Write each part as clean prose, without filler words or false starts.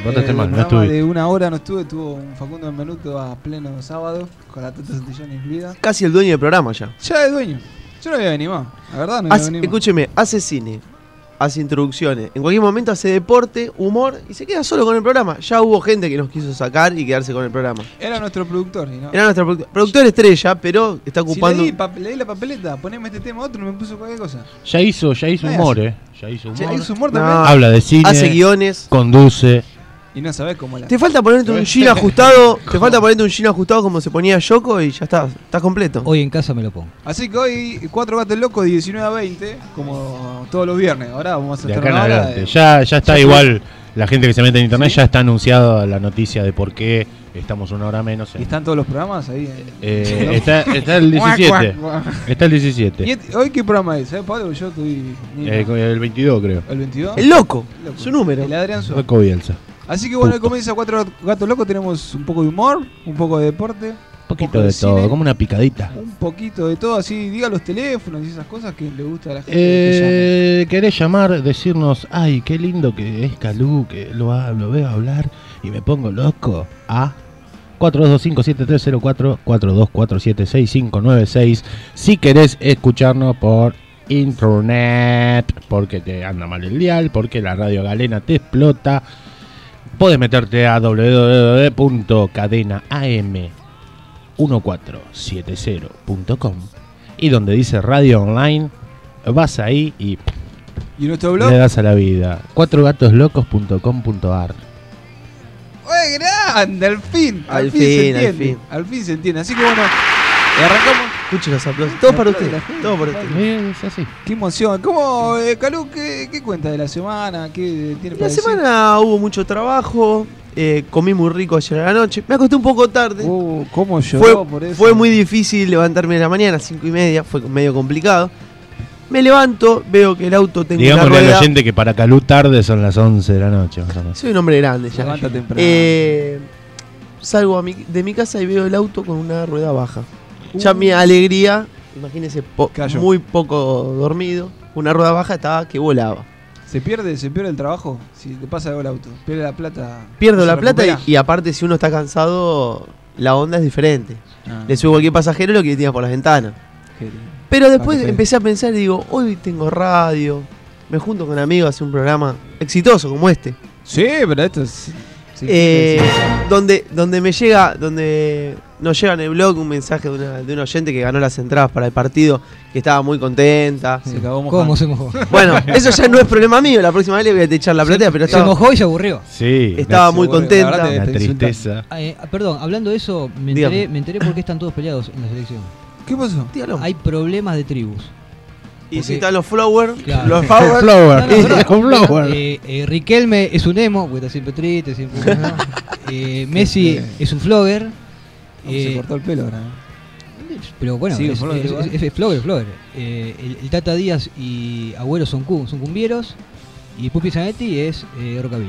portaste mal, no estuve. De una hora no estuve, tuvo un Facundo Benvenuto a pleno sábado, con la Tata Santillán incluida. Casi el dueño del programa ya. Ya es dueño. Yo no había animado, la verdad no había animado. Escúcheme, hace cine, hace introducciones, en cualquier momento hace deporte, humor y se queda solo con el programa. Ya hubo gente que nos quiso sacar y quedarse con el programa. Era nuestro productor, ¿no? Era nuestro productor estrella, pero está ocupando. Si leí la papeleta, poneme este tema otro, me puso cualquier cosa. Ya hizo humor, Ya hizo humor. Ya hizo humor también. Habla de cine. Hace guiones. Conduce. Y no sabés cómo la. Te falta ponerte un jean ajustado. Te falta ponerte un jean ajustado como se ponía Yoko y ya está. Estás completo. Hoy en casa me lo pongo. Así que hoy, 4 gatos locos, 19 a 20, como todos los viernes. Ahora vamos a De estar acá en una hora adelante. Ya está ya igual. La gente que se mete en internet ya está anunciada la noticia de por qué estamos una hora menos. ¿Y están todos los programas ahí? Está el 17. Está el 17. ¿Y hoy qué programa es? Pablo, yo estoy. El 22, creo. ¿El 22? El loco. Su número. El Adrián Suárez. Loco Bielsa. Así que bueno, hoy comienza 4 gatos locos. Tenemos un poco de humor, un poco de deporte. Un poquito de todo, cine, como una picadita. Un poquito de todo, así diga los teléfonos y esas cosas que le gusta a la gente. Que ¿Querés llamar, decirnos, ay, qué lindo que es Calú, que lo veo hablar y me pongo loco? A 42257304 42476596. Si querés escucharnos por internet, porque te anda mal el dial, porque la radio galena te explota, podés meterte a www.cadenaam1470.com y donde dice radio online, vas ahí y nuestro blog le das a la vida. 4gatoslocos.com.ar. ¡Uy, grande! Al fin Al se entiende. fin. Al fin se entiende. Así que bueno, arrancamos. Escuche los aplausos. Todo para usted. Todo para usted. Es así. Qué emoción. ¿Cómo, Calú, qué cuenta de la semana? ¿Qué tiene para La decir? semana hubo mucho trabajo. Comí muy rico ayer a la noche. Me acosté un poco tarde. ¿Cómo lloró por eso? Fue muy difícil levantarme de la mañana, 5:30. Fue medio complicado. Me levanto, veo que el auto tengo una Digámosle rueda. al oyente que para Calú tarde son las 11 de la noche, más o menos. Soy un hombre grande ya. Levanta temprano. Salgo de mi casa y veo el auto con una rueda baja. Ya mi alegría, imagínese, muy poco dormido. Una rueda baja estaba que volaba. ¿Se pierde el trabajo? Si te pasa algo el auto, pierde la plata. Pierdo la plata y aparte si uno está cansado, la onda es diferente. Le sube cualquier pasajero lo que le tira por las ventanas. Pero después empecé a pensar y digo, hoy tengo radio, me junto con amigos a hacer un programa exitoso como este. Sí, pero esto es... Donde nos llega en el blog un mensaje de un oyente que ganó las entradas para el partido, que estaba muy contenta. Se cagó mojando. ¿Cómo se mojó? Bueno, eso ya no es problema mío, la próxima vez le voy a echar la platea, pero se mojó y se aburrió. Sí. Estaba muy contenta. La tristeza. Perdón, hablando de eso, me enteré por qué están todos peleados en la selección. ¿Qué pasó? Dígalo. Hay problemas de tribus. Y si están los Flower, claro. los Flower. Riquelme es un emo, porque está siempre triste, siempre. Messi es un flogger. Se cortó el pelo ahora. Pero bueno, sí, es flogger. El Tata Díaz y Agüero son cumbieros. Y Pupi Zanetti es rockabilly.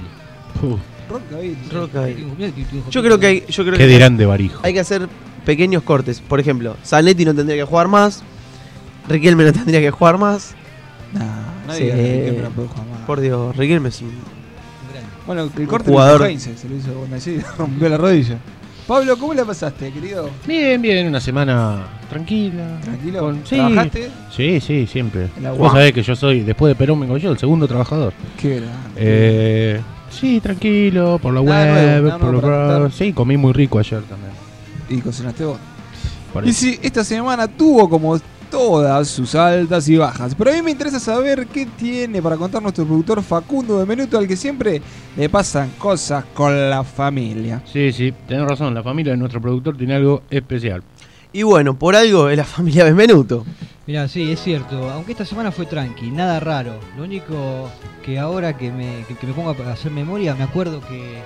Rockabilly. Yo creo que ¿Qué dirán de Barijo? Hay que hacer pequeños cortes. Por ejemplo, Zanetti no tendría que jugar más. Riquelme no tendría que jugar más. Nadie Riquelme no puede jugar más. Por Dios, Riquelme es un bueno, el corte jugador. de Heinze se lo hizo con así, rompió la rodilla. Pablo, ¿cómo la pasaste, querido? Bien, una semana tranquila. ¿Tranquilo? Sí. ¿Trabajaste? Sí, siempre. Vos sabés que yo soy, después de Perón vengo yo, el segundo trabajador. Qué grande. Sí, tranquilo, por la web, sí, comí muy rico ayer también. ¿Y cocinaste vos? Y sí, esta semana tuvo como todas sus altas y bajas. Pero a mí me interesa saber qué tiene para contar nuestro productor Facundo Benvenuto, al que siempre le pasan cosas con la familia. Sí, tenés razón, la familia de nuestro productor tiene algo especial. Y bueno, por algo es la familia Benvenuto. Mirá, sí, es cierto. Aunque esta semana fue tranqui, nada raro. Lo único que ahora que me pongo a hacer memoria, me acuerdo que...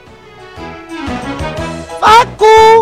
¡Facu!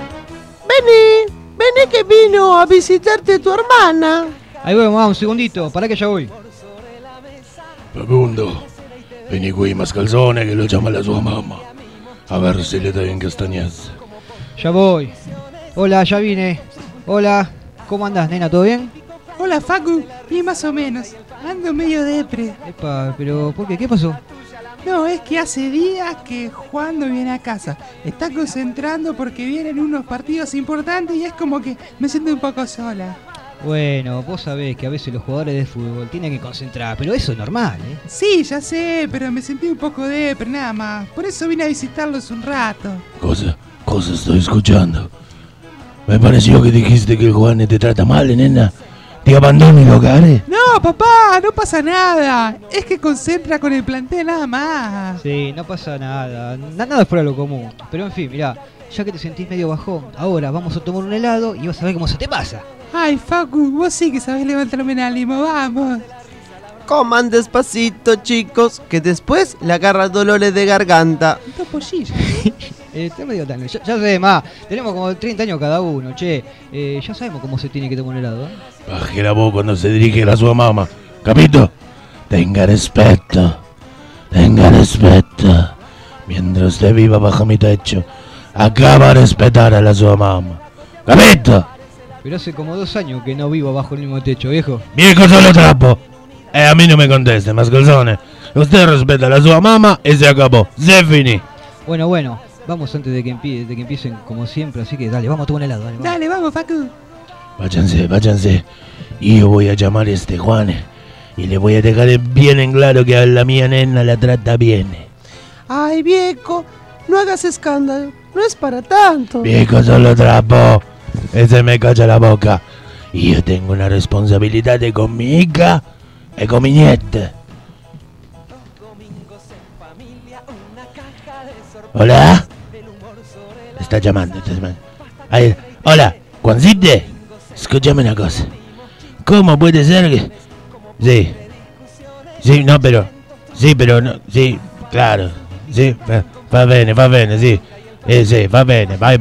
Vení que vino a visitarte tu hermana. Ahí voy, mamá, un segundito, pará que ya voy. Facundo, vení con más calzones que lo llama la sua mamá. A ver si le da bien castañas. Ya voy. Hola, ya vine. Hola, ¿cómo andás, nena? ¿Todo bien? Hola, Facu. Y más o menos. Ando medio depre. Epa, pero ¿por qué? ¿Qué pasó? No, es que hace días que Juan no viene a casa. Está concentrando porque vienen unos partidos importantes y es como que me siento un poco sola. Bueno, vos sabés que a veces los jugadores de fútbol tienen que concentrar, pero eso es normal, ¿eh? Sí, ya sé, pero me sentí un poco depre, nada más. Por eso vine a visitarlos un rato. Cosa estoy escuchando. Me pareció que dijiste que el Juan te trata mal, nena. ¿Te abandona el hogar? No, papá, no pasa nada. Es que concentra con el plantel nada más. Sí, no pasa nada. Nada fuera de lo común. Pero en fin, mirá, ya que te sentís medio bajón, ahora vamos a tomar un helado y vas a ver cómo se te pasa. Ay, Facu, vos sí que sabés levantarme el ánimo, vamos. Coman despacito, chicos, que después le agarran dolores de garganta. Dos pollillos. Está medio tan... Ya sé, más. Tenemos como 30 años cada uno, che. Ya sabemos cómo se tiene que tomar un helado, ¿eh? Baje la voz cuando se dirige a su mamá. Capito, tenga respeto. Mientras usted viva bajo mi techo, acaba de respetar a la sua mamá. Capito. Pero hace como 2 años que no vivo bajo el mismo techo, viejo. Viejo solo trapo. A mí no me conteste, mascalzones. Usted respeta a la sua mamá y se acabó. Se finí. Bueno, vamos antes de que empiecen como siempre, así que dale, vamos a tomar un helado. Dale, vamos, Facu. Váyanse. Y yo voy a llamar a este Juan y le voy a dejar bien en claro que a la mía nena la trata bien. Ay, viejo, no hagas escándalo. No es para tanto. Viejo solo trapo. Ese me calla la boca. Y yo tengo una responsabilidad con mi hija y con mi nieta. ¿Hola? Está llamando. Ahí. Hola, Juancito. Escúchame una cosa. ¿Cómo puede ser que...? Sí, no, pero... Sí, pero no... Sí, claro. Sí, va bene, sí. Sí, va bene, bye.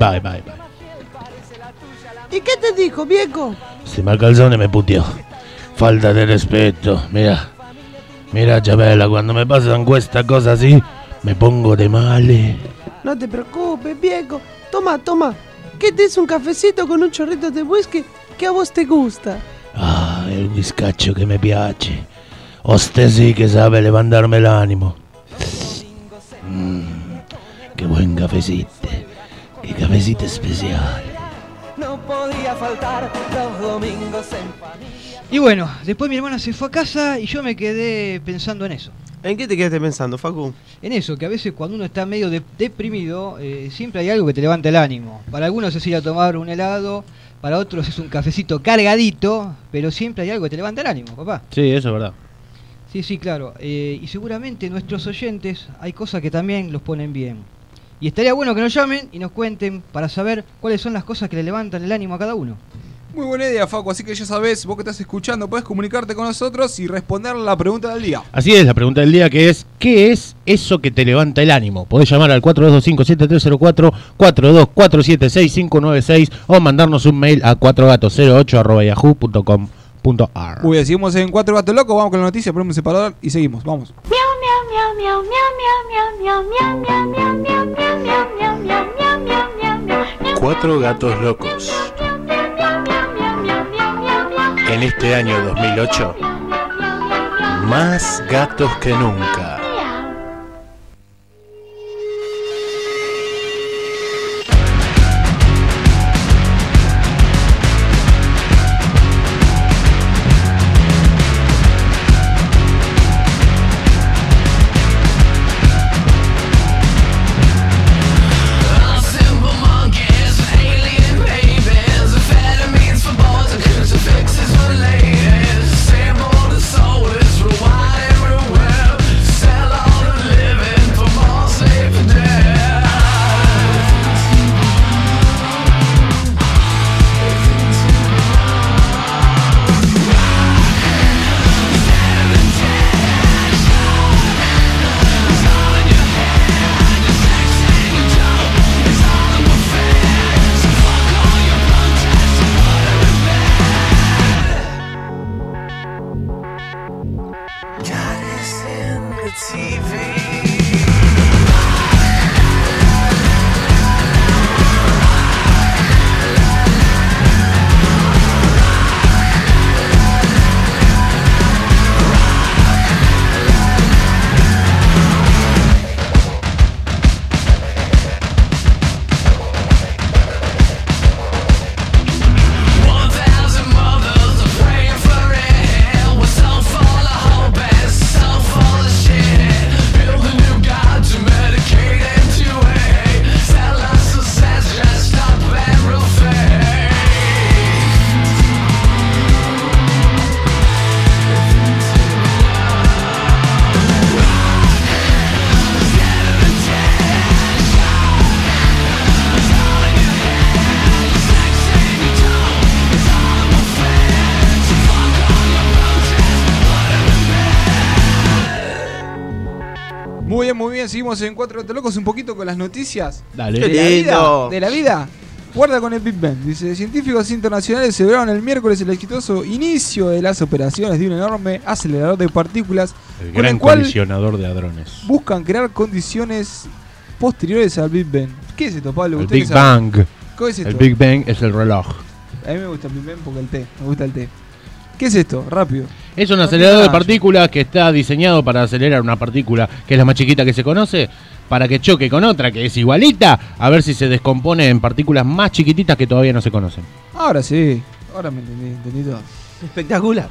¿Y qué te dijo, viejo? Este malcalzone me puteó. Falta de respeto. Mira, Chabela, cuando me pasan estas cosas así, me pongo de mal. No te preocupes, viejo. Toma. ¿Qué te es un cafecito con un chorrito de whisky que a vos te gusta? Ah, el whiskacho que me piace. Usted sí que sabe levantarme el ánimo. Qué buen cafecito. Qué cafecito especial. No podía faltar los domingos en familia. Y bueno, después mi hermana se fue a casa y yo me quedé pensando en eso. ¿En qué te quedaste pensando, Facu? En eso, que a veces cuando uno está medio deprimido, siempre hay algo que te levanta el ánimo. Para algunos es ir a tomar un helado, para otros es un cafecito cargadito, pero siempre hay algo que te levanta el ánimo, papá. Sí, eso es verdad. Sí, claro. Y seguramente nuestros oyentes hay cosas que también los ponen bien. Y estaría bueno que nos llamen y nos cuenten para saber cuáles son las cosas que le levantan el ánimo a cada uno. Muy buena idea, Facu, así que ya sabés, vos que estás escuchando, podés comunicarte con nosotros y responder la pregunta del día. Así es, la pregunta del día que es, ¿qué es eso que te levanta el ánimo? Podés llamar al 4225-7304, 42476596 o mandarnos un mail a 4gatos08@yahoo.com.ar. Uy, seguimos en 4 Gatos Locos, vamos con la noticia, ponemos un separador y seguimos, vamos. Cuatro gatos locos. En este año 2008, más gatos que nunca. Fixes for ladies, same old as always, rewind everywhere. muy bien. Seguimos en Cuatro Gatos Locos un poquito con las noticias. Dale. De la vida. Guarda con el Big Bang. Dice, científicos internacionales celebraron el miércoles el exitoso inicio de las operaciones de un enorme acelerador de partículas El con gran el cual colisionador de hadrones. buscan crear condiciones posteriores al Big Bang. ¿Qué es esto, Pablo? El ¿Ustedes Big saben? Bang. ¿Qué es esto? El Big Bang es el reloj. A mí me gusta el Big Bang porque me gusta el té. ¿Qué es esto? Rápido. Es un No acelerador de tiene nada. partículas que está diseñado para acelerar una partícula que es la más chiquita que se conoce, para que choque con otra que es igualita, a ver si se descompone en partículas más chiquititas que todavía no se conocen. Ahora sí. Ahora me entendí todo. Espectacular.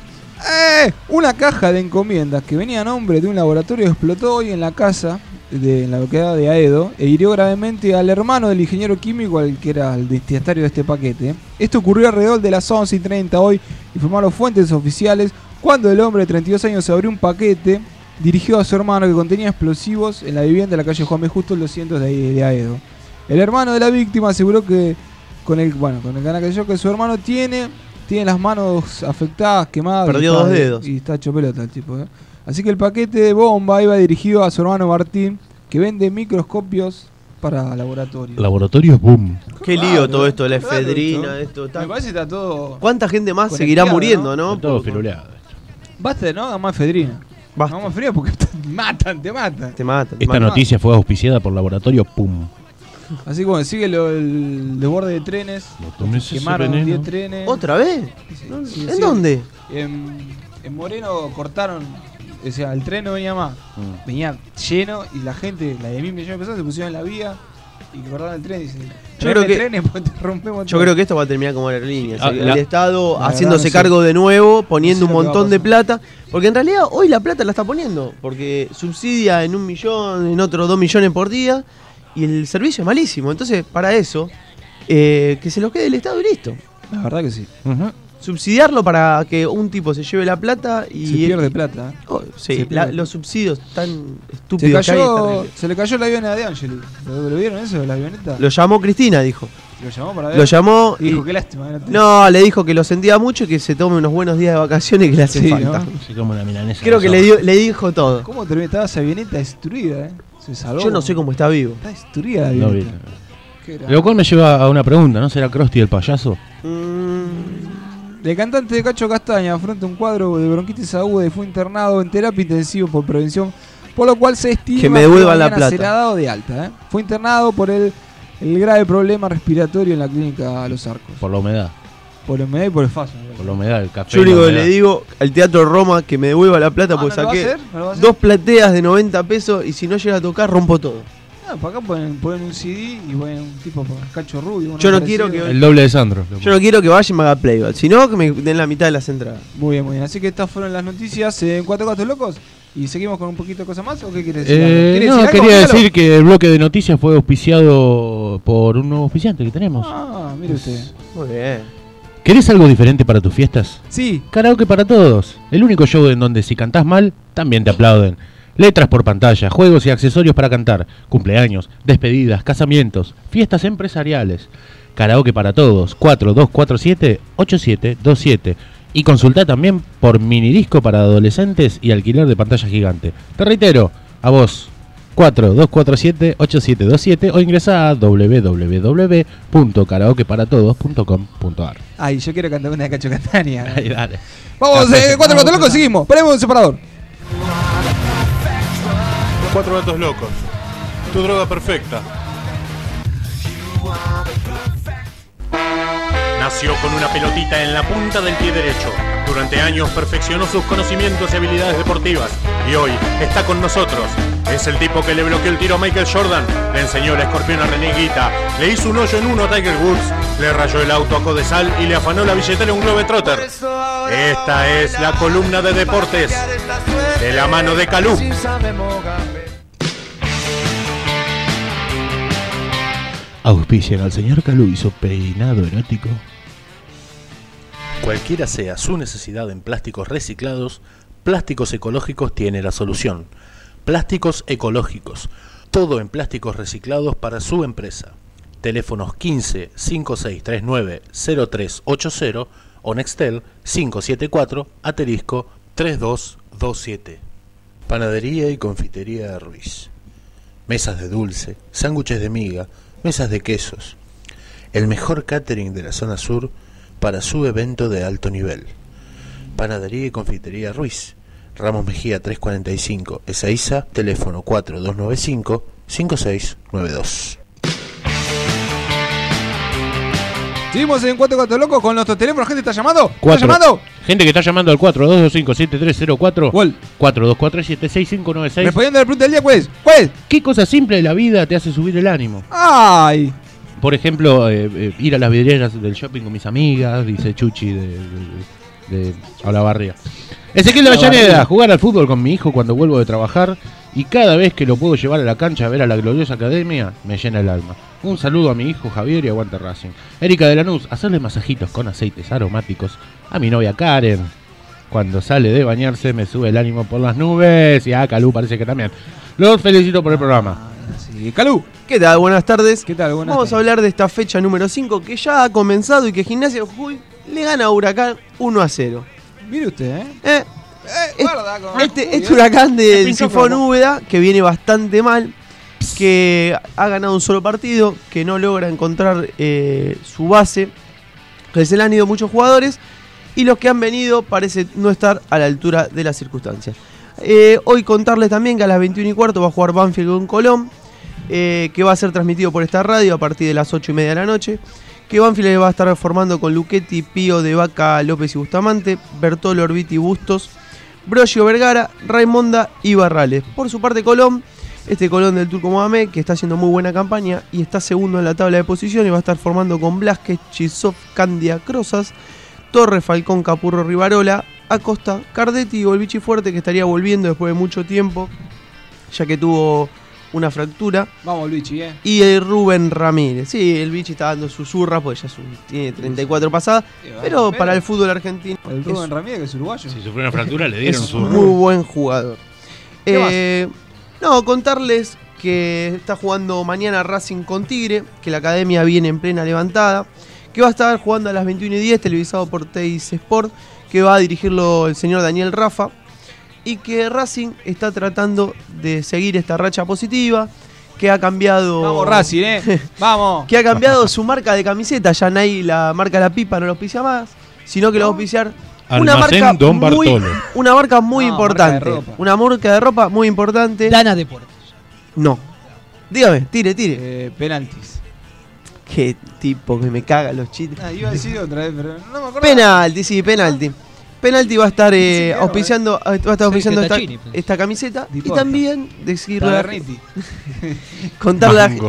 Una caja de encomiendas que venía a nombre de un laboratorio explotó hoy en la casa en la localidad de Aedo e hirió gravemente al hermano del ingeniero químico al que era el destinatario de este paquete. Esto ocurrió alrededor de las 11:30 hoy, informaron fuentes oficiales, cuando el hombre de 32 años abrió un paquete dirigido a su hermano que contenía explosivos en la vivienda de la calle Juan B. Justo en los 200 de Aedo. El hermano de la víctima aseguró que con el canal que yo que su hermano tiene las manos afectadas, quemadas. Perdió 2 dedos. Y está hecho pelota el tipo. Así que el paquete de bomba iba dirigido a su hermano Martín, que vende microscopios para laboratorios. Laboratorios Boom. Qué lío Raro, todo esto, la raro efedrina, esto. esto. Me parece que está todo. ¿Cuánta gente más conectado, seguirá muriendo, no? Está todo filuleado. Basta, ¿no? Hagan más efedrina. Basta. No más efedrina porque te matan. Te matan. Esta matan. noticia fue auspiciada por Laboratorio Pum. Así que bueno, sigue el desborde de trenes. No tomes ese Quemaron veneno. 10 trenes. ¿Otra vez? Sí, ¿En sí. dónde? En Moreno cortaron. O sea, el tren no venía más. Venía lleno y la gente, la de 1.000 millones de personas, se pusieron en la vía y cortaron el tren. Y dicen, Yo creo que- trenes porque te rompemos Yo todo". creo que esto va a terminar como aerolíneas. Ah, el Estado la haciéndose verdad no sé. cargo de nuevo, poniendo No sé un lo que va a montón de pasar. plata. Porque en realidad hoy la plata la está poniendo. Porque subsidia en 1 millón, en otro 2 millones por día. Y el servicio es malísimo. Entonces, para eso, que se lo quede el Estado y listo. La verdad que sí. Subsidiarlo para que un tipo se lleve la plata y. Se pierde plata. Oh, sí, Se pierde. los subsidios tan estúpidos que hay, es terrible. Se le cayó el avión a De Angeli. ¿Lo vieron eso de la avioneta? Lo llamó Cristina, dijo. Lo llamó para ver. Lo llamó Y dijo, y- qué lástima. No, le dijo que lo sentía mucho y que se tome unos buenos días de vacaciones y que le hace Sí, falta. ¿no? Se come una milanesa. Creo que le dijo todo. ¿Cómo terminó? Estaba esa avioneta destruida, Se salvó. Yo no sé cómo está vivo. Está destruida la No avioneta. vi. Qué grave. Lo cual me lleva a una pregunta, ¿no será Krusty el payaso? El cantante de Cacho Castaña afronta un cuadro de bronquitis aguda y fue internado en terapia intensiva por prevención, por lo cual se estima Que me devuelvan la mañana plata. será dado de alta. Fue internado por el grave problema respiratorio en la clínica Los Arcos. Por la humedad. Por la humedad y por el faso. Por la humedad, el café. Yo único la que humedad. le digo al Teatro Roma que me devuelva la plata Ah, porque ¿no lo va a saqué hacer? ¿No lo va a hacer? 2 plateas de 90 pesos y si no llega a tocar rompo todo. Ah, para acá ponen un CD y ponen un tipo con Cacho Rubio. uno Yo no parecido. quiero que- El doble de Sandro. Yo no quiero que vaya y me haga playback, sino que me den la mitad de las entradas. Muy bien, muy bien. Así que estas fueron las noticias en Cuatro Gatos Locos. ¿Y seguimos con un poquito de cosas más? ¿O qué quieres decir? ¿Quieres No, decir algo, quería Gonzalo? decir que el bloque de noticias fue auspiciado por un nuevo auspiciante que tenemos. Ah, mire usted. Muy bien. ¿Querés algo diferente para tus fiestas? Sí. Karaoke para todos. El único show en donde si cantás mal, también te aplauden. Letras por pantalla, juegos y accesorios para cantar, cumpleaños, despedidas, casamientos, fiestas empresariales. Karaoke para todos, 4247-8727. Y consultá también por minidisco para adolescentes y alquiler de pantalla gigante. Te reitero, a vos, 4247-8727 o ingresá a www.karaokeparatodos.com.ar. Ay, yo quiero cantar una de Cacho Castaña. Ahí, dale. Vamos, Cuatro Gatos Locos, seguimos. Ponemos un separador. 4 gatos locos. Tu droga perfecta. Nació con una pelotita en la punta del pie derecho. Durante años perfeccionó sus conocimientos y habilidades deportivas. Y hoy está con nosotros. Es el tipo que le bloqueó el tiro a Michael Jordan, le enseñó el escorpión a René Guita, le hizo un hoyo en uno a Tiger Woods, le rayó el auto a Codesal y le afanó la billetera a un Globetrotter. Esta es la columna de deportes de la mano de Calú. Auspician al señor Calú y su peinado erótico. Cualquiera sea su necesidad en plásticos reciclados, Plásticos Ecológicos tiene la solución. Plásticos Ecológicos, todo en plásticos reciclados para su empresa. Teléfonos 15 5639 0380 o Nextel 574 *3227. Panadería y Confitería Ruiz. mesas de dulce, sándwiches de miga, mesas de quesos. El mejor catering de la zona sur para su evento de alto nivel. Panadería y confitería Ruiz, Ramos Mejía 345, Ezeiza, teléfono 4295-5692. Seguimos en 44 Locos con nuestros teléfonos. ¿Gente está llamando? Cuatro. ¿Está llamando? Gente que está llamando al 4225-7304, ¿Cuál? 4247-6596. Respondiendo a la pregunta del día, ¿cuál? ¿Qué cosa simple de la vida te hace subir el ánimo? ¡Ay! Por ejemplo, ir a las vidrieras del shopping con mis amigas, dice Chuchi de Olavarría. Ezequiel de Avellaneda, jugar al fútbol con mi hijo cuando vuelvo de trabajar y cada vez que lo puedo llevar a la cancha a ver a la gloriosa academia, me llena el alma. Un saludo a mi hijo Javier y aguante Racing. Erika de Lanús, hacerle masajitos con aceites aromáticos a mi novia Karen. Cuando sale de bañarse me sube el ánimo por las nubes. Y a Calú parece que también. Los felicito por el programa. Sí, Calú. ¿Qué tal? Buenas tardes. ¿Qué tal? Buenas Vamos a hablar de esta fecha número 5 que ya ha comenzado y que Gimnasia de Jujuy le gana a Huracán 1-0. Mire usted, guarda con Este Huracán del Sifón Úbeda, que viene bastante mal, que ha ganado un solo partido, que no logra encontrar su base, que se le han ido muchos jugadores y los que han venido parece no estar a la altura de las circunstancias. Hoy contarles también que a las 21:15 va a jugar Banfield con Colón, que va a ser transmitido por esta radio a partir de las 8:30 de la noche. Que Banfield va a estar formando con Luchetti, Pío, De Vaca, López y Bustamante, Bertolo, Orbiti, Bustos, Brogio, Vergara, Raimonda y Barrales. Por su parte Colón, Colón del Turco Mohamed, que está haciendo muy buena campaña y está segundo en la tabla de posiciones, va a estar formando con Blasquez, Chisov, Candia, Crozas, Torres, Falcón, Capurro, Rivarola, Acosta, Cardetti y Volvichi Fuerte, que estaría volviendo después de mucho tiempo, ya que tuvo una fractura. Vamos, Luigi, Y el Rubén Ramírez. Sí, el Vichy está dando susurra, pues ya tiene 34 pasadas. Pero para el fútbol argentino. El Rubén Ramírez, que es uruguayo. Si sufrió una fractura, le dieron es su. un muy buen jugador. No, contarles que está jugando mañana Racing con Tigre, que la academia viene en plena levantada, que va a estar jugando a las 21:10, televisado por Teis Sport, que va a dirigirlo el señor Daniel Rafa. Y que Racing está tratando de seguir esta racha positiva, que ha cambiado... Vamos Racing, vamos. Que ha cambiado su marca de camiseta, ya nadie la marca La Pipa no lo auspicia más, sino que lo va a auspiciar una marca Don Bartolo. Una marca muy importante. Una marca de ropa muy importante. Dana Deportes. No. Dígame, tire. Penaltis. Qué tipo que me caga los chistes. Iba a decir otra vez, pero no me acuerdo. Penalti, sí, penalti. Penalti va a estar auspiciando esta camiseta. Y también decirle contarle a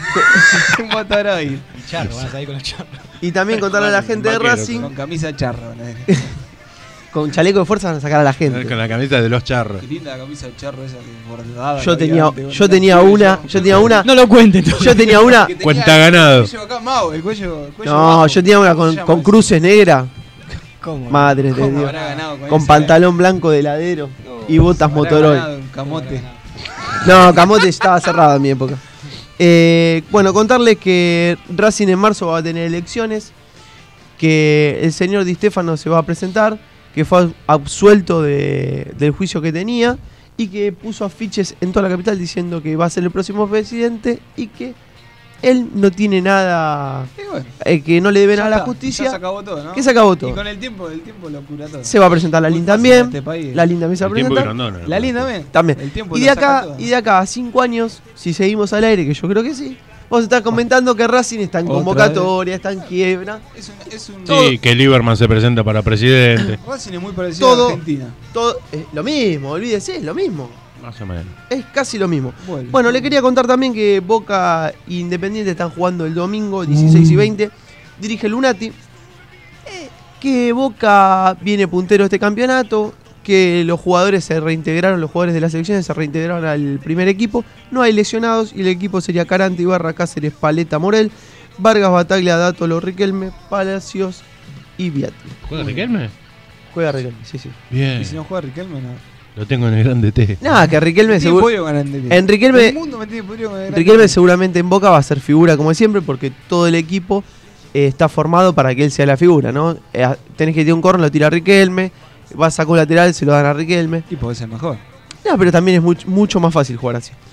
y también contarle a la gente de Racing con camisa charro, con chaleco de fuerza van a sacar a la gente. Con la camisa de los charros. Qué linda la camisa de charro esa que bordada. Yo tenía una. No lo cuenten. Yo tenía una. Cuenta ganado. El cuello no, yo tenía una con cruces negras. ¿Cómo? Madre de Dios. Con pantalón blanco de heladero y botas Motorola. Camote. No, Camote estaba cerrado en mi época. Bueno, contarles que Racing en marzo va a tener elecciones, que el señor Di Stéfano se va a presentar, que fue absuelto del juicio que tenía y que puso afiches en toda la capital diciendo que va a ser el próximo presidente y que él no tiene nada, que no le debe nada a la justicia. Ya se acabó todo, ¿no? Que se acabó todo. Y con el tiempo lo cura todo. Se va a presentar la Linda también. La Linda también se va a presentar. La Linda también. Y de acá a 5 años, si seguimos al aire, que yo creo que sí, vos estás comentando que Racing está en convocatoria, está en quiebra. Sí, que Lieberman se presenta para presidente. Racing es muy parecido a Argentina. Todo lo mismo, olvídese, es lo mismo. Más o menos. Es casi lo mismo. Bueno, le quería contar también que Boca e Independiente están jugando el domingo 16 y 20. Dirige Lunati. Que Boca viene puntero este campeonato. Que los jugadores se reintegraron, los jugadores de las selecciones se reintegraron al primer equipo. No hay lesionados y el equipo sería Carante, Ibarra, Cáceres, Paleta, Morel, Vargas, Bataglia, Dátolo, Riquelme, Palacios y Viati. ¿Juega Riquelme? Juega Riquelme, sí. Bien. ¿Y si no juega Riquelme, no? Lo tengo en el grande T. Nada, que Riquelme seguro. En Riquelme seguramente en Boca va a ser figura como siempre, porque todo el equipo está formado para que él sea la figura, ¿no? Tenés que tirar un corner, lo tira Riquelme, va a sacar un lateral, se lo dan a Riquelme. Y puede ser mejor. No, pero también es mucho más fácil jugar así.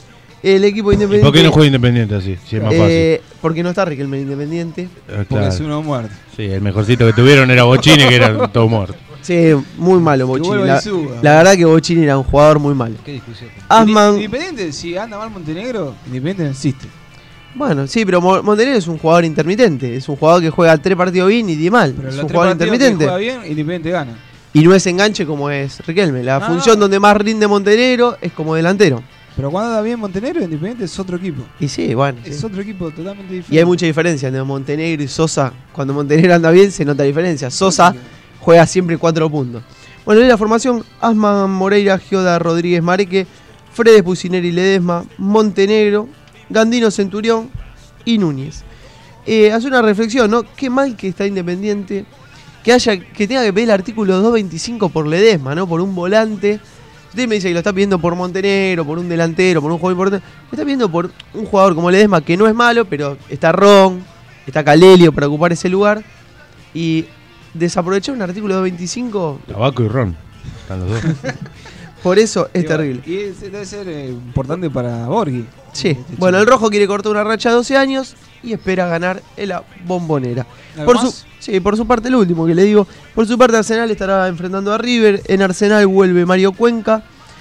El equipo Independiente. ¿Y por qué no juega Independiente así? Si es más fácil. Porque no está Riquelme en Independiente. Porque Claro. es uno muerto. Sí, el mejorcito que tuvieron era Bochini, que era todo muerto. Sí, muy malo Bochini. vuelva y suba. La verdad que Bochini era un jugador muy malo. Qué discusión. Asman. Independiente, si anda mal Montenegro, Independiente no existe. Bueno, sí, pero Montenegro es un jugador intermitente. Es un jugador que juega 3 partidos bien y 10 mal. Pero Es los un 3 jugador partidos que intermitente. juega bien, Independiente gana. Y no es enganche como es Riquelme. La No, función no. donde más rinde Montenegro es como delantero. Pero cuando anda bien Montenegro, Independiente es otro equipo. Y sí, bueno. Es sí. otro equipo totalmente diferente. Y hay mucha diferencia entre Montenegro y Sosa. Cuando Montenegro anda bien se nota diferencia. Sosa juega siempre 4 puntos. Bueno, en la formación, Asman, Moreira, Gioda, Rodríguez, Mareque, Fredes, Pusineri, Ledesma, Montenegro, Gandino, Centurión y Núñez. Hace una reflexión, ¿no? Qué mal que está Independiente, que tenga que pedir el artículo 225 por Ledesma, ¿no? Por un volante. Usted me dice que lo está pidiendo por Montenegro, por un delantero, por un jugador importante. Lo está pidiendo por un jugador como Ledesma, que no es malo, pero está Ron, está Calelio para ocupar ese lugar. Y desaprovechar un artículo 225, Tabaco y Ron. Están los dos. por eso es Y terrible. Y debe ser importante para Borghi. Sí, Este bueno, chico. el rojo quiere cortar una racha de 12 años y espera ganar en la Bombonera. ¿Algo Por más? por su parte, lo último que le digo, por su parte Arsenal estará enfrentando a River, en Arsenal vuelve Mario Cuenca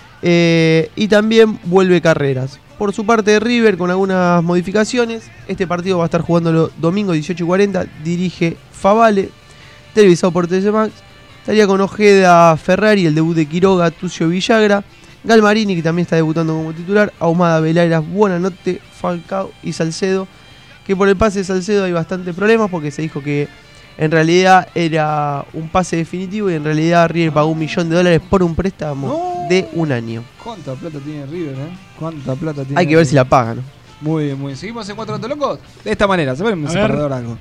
y también vuelve Carreras. Por su parte River con algunas modificaciones, este partido va a estar jugándolo domingo 18:40, dirige Favale, televisado por TC Max, estaría con Ojeda Ferrari, el debut de Quiroga, Tucio Villagra, Galmarini, que también está debutando como titular, Ahumada, Velairas, Buonanotte, Falcao y Salcedo, que por el pase de Salcedo hay bastantes problemas porque se dijo que en realidad era un pase definitivo y en realidad River pagó $1 millón por un préstamo de un año. ¿Cuánta plata tiene River, ¿Cuánta plata tiene? Hay que ver si la pagan, ¿no? Muy bien, muy bien. Seguimos en 4 Gatos Locos. De esta manera, se ve un A separador algo.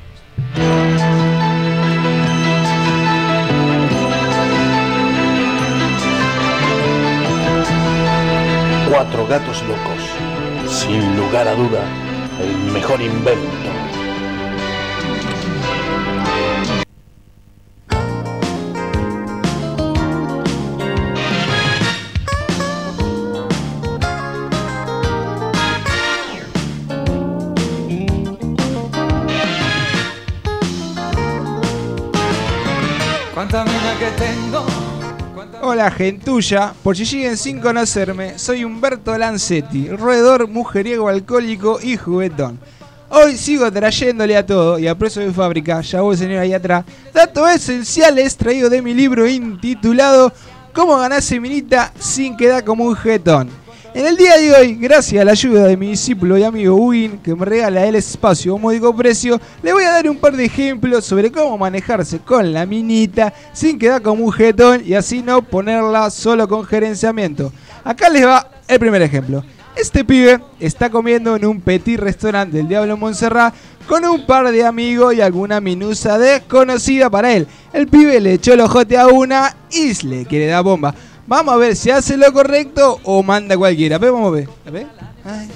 Cuatro gatos locos. Sin lugar a duda, el mejor invento. Cuánta mina que tengo. Hola, gentulla. Por si siguen sin conocerme, soy Humberto Lancetti, roedor, mujeriego, alcohólico y juguetón. Hoy sigo trayéndole a todo, y a precio de fábrica, ya vos señor ahí atrás, datos esenciales traídos de mi libro intitulado ¿Cómo ganarse minita sin quedar como un jetón? En el día de hoy, gracias a la ayuda de mi discípulo y amigo Win, que me regala el espacio a un módico precio, le voy a dar un par de ejemplos sobre cómo manejarse con la minita sin quedar como un jetón y así no ponerla solo con gerenciamiento. Acá les va el primer ejemplo. Este pibe está comiendo en un petit restaurante del Diablo Montserrat con un par de amigos y alguna minusa desconocida para él. El pibe le echó el ojote a una y le quiere dar bomba. Vamos a ver si hace lo correcto o manda cualquiera. Pero vamos a ver. A ver. Ay.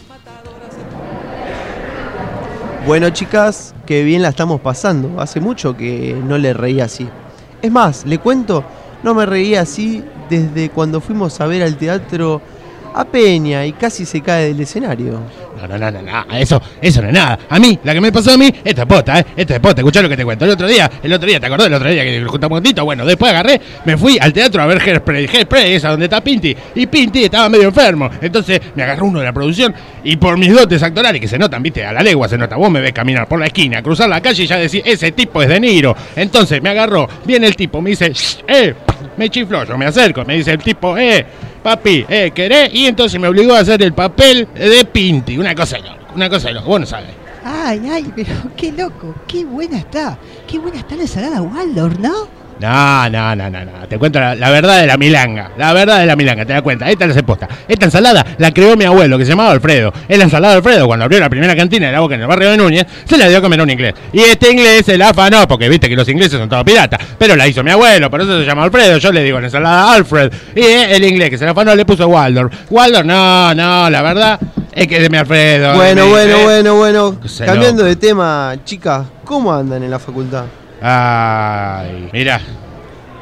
Bueno, chicas, que bien la estamos pasando. Hace mucho que no le reía así. Es más, le cuento, no me reía así desde cuando fuimos a ver al teatro a Peña y casi se cae del escenario. No, eso no es nada. A mí, la que me pasó a mí, esto es posta, esto es posta, escuchá lo que te cuento. El otro día, ¿te acordás del otro día que nos juntamos un ratito? Bueno, después agarré, me fui al teatro a ver Hairspray, esa donde está Pinti, y Pinti estaba medio enfermo. Entonces me agarró uno de la producción y por mis dotes actorales, que se notan, viste, a la legua se nota, vos me ves caminar por la esquina, cruzar la calle y ya decís, ese tipo es De Niro. Entonces me agarró, viene el tipo, me dice, me chifló, yo me acerco, me dice el tipo, papi, ¿querés? Y entonces me obligó a hacer el papel de Pinti, una cosa de loco, vos no sabés. Ay, pero qué loco, qué buena está la ensalada Waldorf, ¿no? No, te cuento la verdad de la milanga, te das cuenta, esta es la posta. Esta ensalada la creó mi abuelo, que se llamaba Alfredo. Es la ensalada de Alfredo, cuando abrió la primera cantina de la Boca en el barrio de Núñez, se la dio a comer a un inglés. Y este inglés se la afanó, porque viste que los ingleses son todos piratas, pero la hizo mi abuelo, por eso se llama Alfredo, yo le digo la ensalada Alfred. Y el inglés que se la afanó le puso Waldorf. Waldorf, no, la verdad es que es de mi Alfredo. Bueno. Se Cambiando de tema, chicas, ¿cómo andan en la facultad? Ay, mira,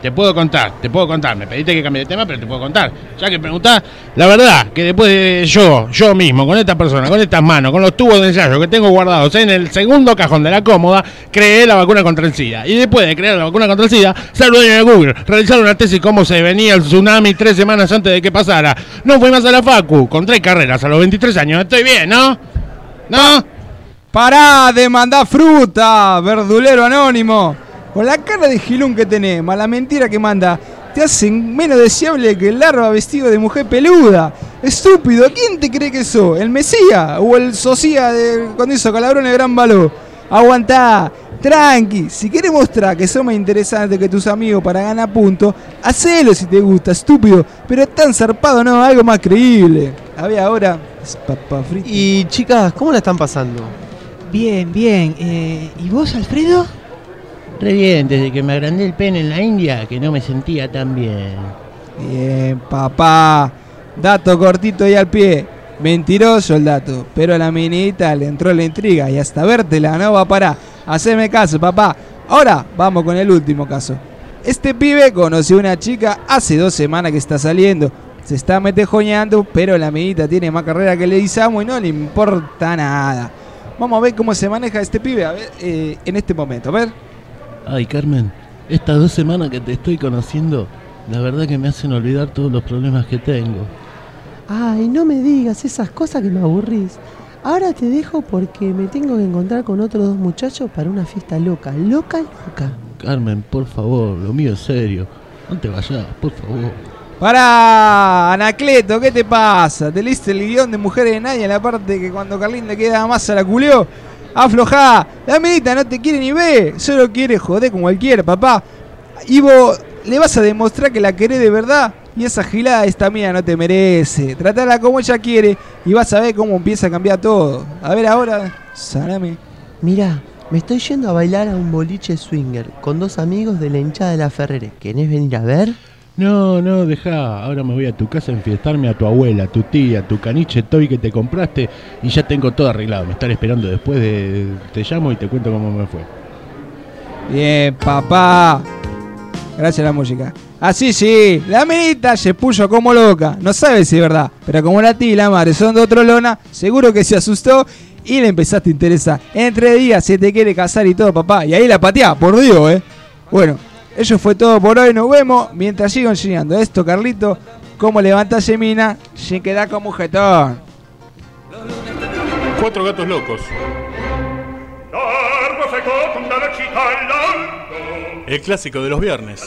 te puedo contar. Me pediste que cambie de tema, pero te puedo contar. Ya que preguntás, la verdad que después de yo mismo, con esta persona, con estas manos, con los tubos de ensayo que tengo guardados en el segundo cajón de la cómoda, creé la vacuna contra el SIDA. Y después de crear la vacuna contra el SIDA, saludé en el Google, realizar una tesis cómo se venía el tsunami 3 semanas antes de que pasara. No fui más a la facu, con 3 carreras a los 23 años. Estoy bien, ¿no? ¿No? Pará de mandar fruta, verdulero anónimo. Con la cara de gilún que tenés, más la mentira que manda, te hacen menos deseable que el larva vestido de mujer peluda. Estúpido, ¿quién te cree que sos? ¿El Mesías o el Socia de cuando hizo Calabrón el Gran Valor? Aguantá, tranqui, si querés mostrar que sos más interesante que tus amigos para ganar puntos, hacelo si te gusta, estúpido, pero es tan zarpado, no, algo más creíble. A ver ahora, es papa frita. Y chicas, ¿cómo la están pasando? Bien. ¿Y vos, Alfredo? Re bien, desde que me agrandé el pene en la India, que no me sentía tan bien. Bien, papá. Dato cortito y al pie. Mentiroso el dato, pero a la minita le entró la intriga y hasta vértela no va a parar. Haceme caso, papá. Ahora vamos con el último caso. Este pibe conoció a una chica hace 2 semanas que está saliendo. Se está metejoneando, pero la minita tiene más carrera que le disamos y no le importa nada. Vamos a ver cómo se maneja este pibe a ver, en este momento. A ver. Ay, Carmen, estas 2 semanas que te estoy conociendo, la verdad que me hacen olvidar todos los problemas que tengo. Ay, no me digas esas cosas que me aburrís. Ahora te dejo porque me tengo que encontrar con otros 2 muchachos para una fiesta loca. Loca. Carmen, por favor, lo mío es serio. No te vayas, por favor. Pará, Anacleto, ¿qué te pasa? ¿Te leíste el guión de Mujeres de Nadie en la parte que cuando Carlín le queda más a la culió? Aflojá, la minita no te quiere ni ver, solo quiere joder con cualquiera, papá. Y vos le vas a demostrar que la querés de verdad. Y esa gilada esta mía no te merece. Tratala como ella quiere y vas a ver cómo empieza a cambiar todo. A ver ahora, salame. Mirá, me estoy yendo a bailar a un boliche swinger con 2 amigos de la hinchada de la Ferrere. ¿Querés venir a ver? No, dejá. Ahora me voy a tu casa a enfiestarme a tu abuela, tu tía, tu caniche toy que te compraste y ya tengo todo arreglado. Me están esperando después de... Te llamo y te cuento cómo me fue. Bien, papá. Gracias a la música. Así sí, la minita se puso como loca. No sabe si es verdad, pero como la tía y la madre son de otro lona, seguro que se asustó y le empezaste a interesar. En 3 días se te quiere casar y todo, papá. Y ahí la pateá, por Dios, Bueno, eso fue todo por hoy. Nos vemos mientras sigo enseñando esto, Carlito, cómo levantarse mina sin quedar como jetón. 4 gatos locos. El clásico de los viernes.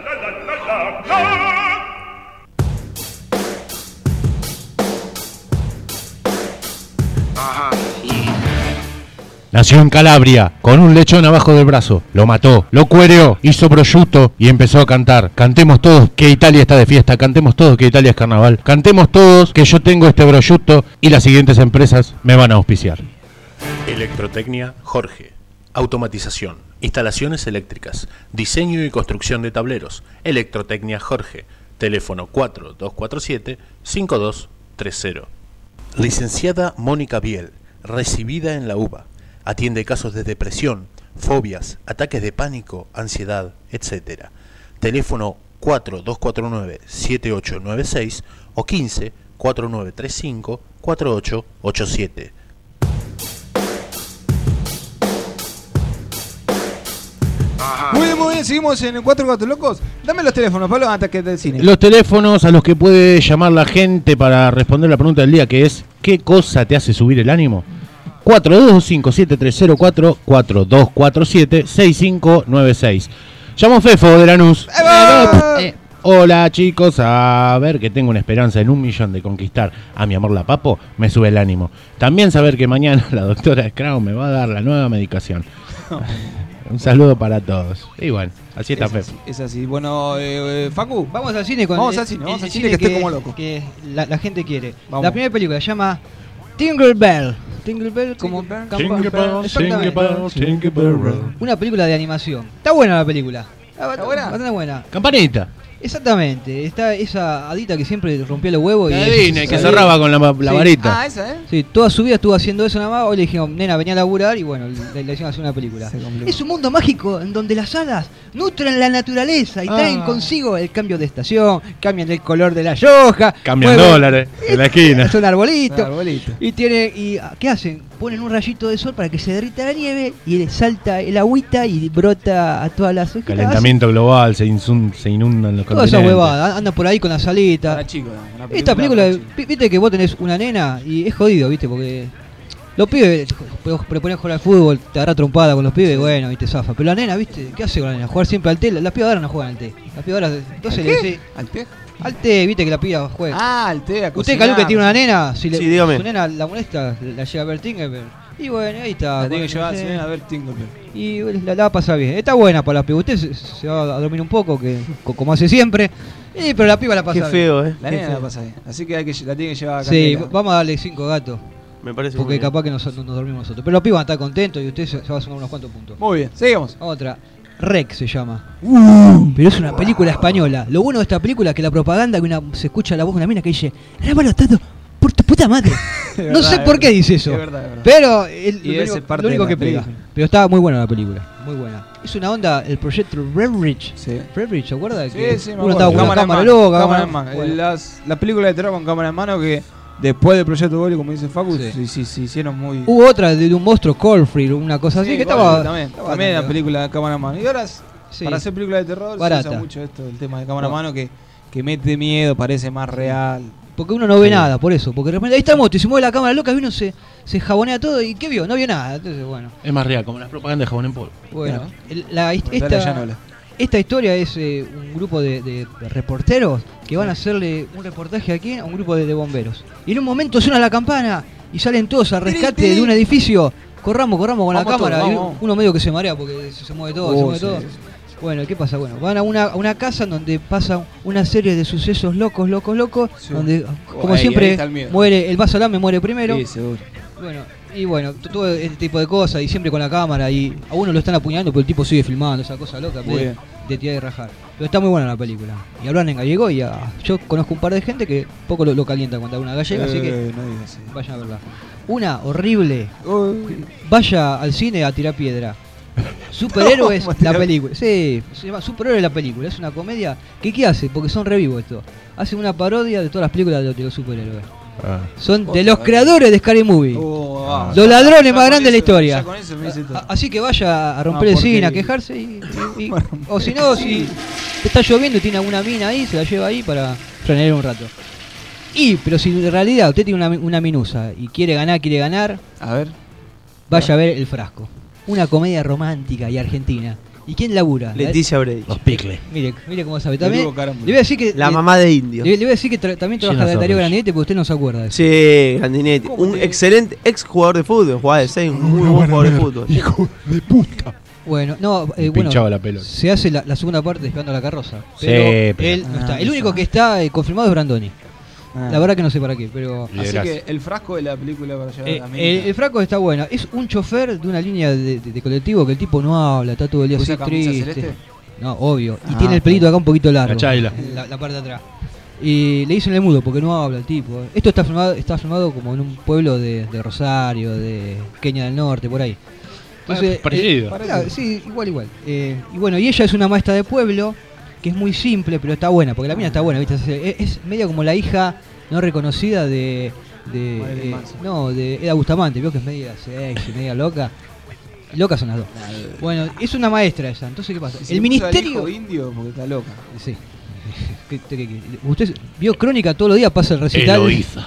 Nació en Calabria, con un lechón abajo del brazo. Lo mató, lo cuereó, hizo prosciutto y empezó a cantar. Cantemos todos que Italia está de fiesta, cantemos todos que Italia es carnaval. Cantemos todos que yo tengo este prosciutto y las siguientes empresas me van a auspiciar. Electrotecnia Jorge. Automatización, instalaciones eléctricas, diseño y construcción de tableros. Electrotecnia Jorge. Teléfono 4247-5230. Licenciada Mónica Biel, recibida en la UBA. Atiende casos de depresión, fobias, ataques de pánico, ansiedad, etc. Teléfono 4249-7896 o 15-4935-4887. Muy bien, seguimos en 4 Gatos Locos. Dame los teléfonos, Pablo, antes que del cine. Los teléfonos a los que puede llamar la gente para responder la pregunta del día, que es ¿qué cosa te hace subir el ánimo? 4225-7304, 4247-6596. Llamo Fefo de Lanús. Hola chicos, a ver que tengo una esperanza en 1.000.000 de conquistar a mi amor la Papo, me sube el ánimo. También saber que mañana la doctora Scraum me va a dar la nueva medicación. Un saludo para todos. Y bueno, así está Fefo. Es así. Bueno, Facu, vamos al cine con vamos al cine que esté como loco. Que la gente quiere. Vamos. La primera película se llama Tingle Bell. Tingle Bell como Tingle Bell. Una película de animación. Está buena la película. ¿Está buena? Bastante buena. Campanita. Exactamente, está esa hadita que siempre rompía los huevos y que cerraba con la varita. Ah, esa, Sí, toda su vida estuvo haciendo eso nada más. Hoy le dijimos, nena, venía a laburar y bueno, le hicimos hacer una película. Es un mundo mágico en donde las hadas nutren la naturaleza y traen consigo el cambio de estación, cambian el color de la soja, cambian dólares en la esquina. Son arbolitos. Arbolito. Y ¿qué hacen? Ponen un rayito de sol para que se derrita la nieve y le salta el agüita y brota a todas las hojas. Calentamiento global, se inundan los Toda esa continentes. huevada, andan por ahí con la salita. Para chicos, una Esta película, para chicos. viste que vos tenés una nena y es jodido, viste, porque los pibes, propones jugar al fútbol, te agarra trompada con los pibes, bueno, y te zafa. Pero la nena, viste, ¿qué hace con la nena? Jugar siempre al té. Las pibas ahora no juegan al té. Las pibas ahora, entonces le decís, ¿Al té? al té, viste que la piba juega. Ah, al té. Usted, Calu, que tiene una nena, si Sí, dígame. su nena la molesta, la lleva a ver Tinkerbell. Y bueno, ahí está. La tiene que bueno, llevar no sé. a ver Tinkerbell. Y la va a pasar bien. Está buena para la piba. Usted se va a dormir un poco, que como hace siempre. Pero la piba la pasa Qué bien. feo, La Qué nena la feo. pasa bien. Así que, la tiene que llevar a Sí, Candela. vamos a darle 5 gatos. Me parece Porque muy bien. capaz que nos dormimos nosotros. Pero los pibas van a estar contentos y usted se va a sumar unos cuantos puntos. Muy bien, seguimos. Otra. Rec se llama. Pero es una película española. Lo bueno de esta película es que la propaganda, que se escucha la voz de una mina que dice: "Rábalo todo por tu puta madre". No verdad, sé por qué dice eso. es verdad, es verdad. Pero Y ese es parte lo único de la que pega. película. Pero está muy buena la película. Muy buena. Es una onda, el proyecto Redbridge. Sí. Redbridge, ¿se acuerda? Sí, Que sí, me uno acuerdo. estaba con una en cámara mano, loca. cámara en mano. Bueno. La película de terror con cámara en mano que después del Proyecto Boli, como dice Facu, Sí. se hicieron muy... Hubo otra de un monstruo, Callfree, una cosa así, Sí, que bueno, estaba... también estaba la bastante- película de cámara en mano. Y ahora, Sí. para hacer películas de terror, Barata. se usa mucho esto, el tema de cámara en mano, que mete miedo, parece más real. Porque uno no ve nada, por eso. Porque de repente ahí está el monstruo y se mueve la cámara loca y uno se jabonea todo. ¿Y qué vio? No vio nada. Entonces, bueno. Es más real, como las propagandas de jabón en polvo. Bueno, Dale, Llanola. esta historia es un grupo de reporteros que van a hacerle un reportaje aquí a un grupo de bomberos. Y en un momento suena la campana y salen todos al rescate de un edificio. Corramos con la Vamos cámara. todos, Y vamos. uno medio que se marea porque se mueve todo, se mueve sí, todo. sí. Bueno, ¿qué pasa? Bueno, van a una casa en donde pasa una serie de sucesos locos, Sí. donde, como Ahí siempre, está el miedo. muere el Basalame muere primero. Sí, seguro. Bueno, todo este tipo de cosas, y siempre con la cámara, y a uno lo están apuñalando, pero el tipo sigue filmando, esa cosa loca, Muy bien. de tirar y rajar. Pero está muy buena la película. Y hablan en gallego, y yo conozco un par de gente que poco lo calienta cuando habla una gallega, así que No digas eso. vayan a verla. Una horrible, Uy. vaya al cine a tirar piedra. Superhéroes, ¿Cómo la tirar- película. Sí, se llama Superhéroes la película. Es una comedia. ¿Qué hace? Porque son revivos esto. Hace una parodia de todas las películas de los superhéroes. Son de los creadores de Scary Movie. Vamos. Los ladrones Ya más con grandes de la eso- historia. ya con eso me dice todo. Así que vaya a romper Ah, el porque- cine, a quejarse o si no, si está lloviendo y tiene alguna mina ahí, se la lleva ahí para frenar un rato. Pero si en realidad usted tiene una minusa y quiere ganar, A ver. vaya a ver El Frasco. Una comedia romántica y argentina. ¿Y quién labura? Leticia Brecht. Los picles. Mire cómo sabe. También Hugo Carambo. le voy a decir que La mamá de Indio. le voy a decir que también trabaja Llena Darío zorros. Grandinetti, porque usted no se acuerda de eso. Sí, Grandinetti. Un excelente ex jugador de fútbol. Jugaba de 6, un muy buen jugador de fútbol. Hijo de puta. Bueno, no, Pinchaba la pelota. se hace la segunda parte de Despegando la Carroza. Sí, Pero pero- él no está. El no único está. que está confirmado es Brandoni. Ah. La verdad que no sé para qué, pero Y Así gracias. que el frasco de la película para llevar a la el Franco está bueno. Es un chofer de una línea de colectivo que el tipo no habla, está todo el día así ¿Usa camisa triste. celeste? No, obvio. Y Ah, tiene el pelito acá un poquito largo. La chaila. La parte de atrás. Y le dicen el mudo porque no habla el tipo. Esto está filmado como en un pueblo de Rosario, de Kenia del Norte, por ahí. Entonces, parecido. claro, sí, igual. Y bueno, y ella es una maestra de pueblo que es muy simple, pero está buena, porque la mina está buena, ¿viste? Es medio como la hija no reconocida de Marilyn Manson. no, de Eda Bustamante, veo que es media sexy, media loca. Locas son las dos. Bueno, es una maestra esa, entonces ¿qué pasa? Y si El le puso al ministerio... hijo indio porque está loca. Sí. Usted vio Crónica todos los días, pasa el recital. Eloísa.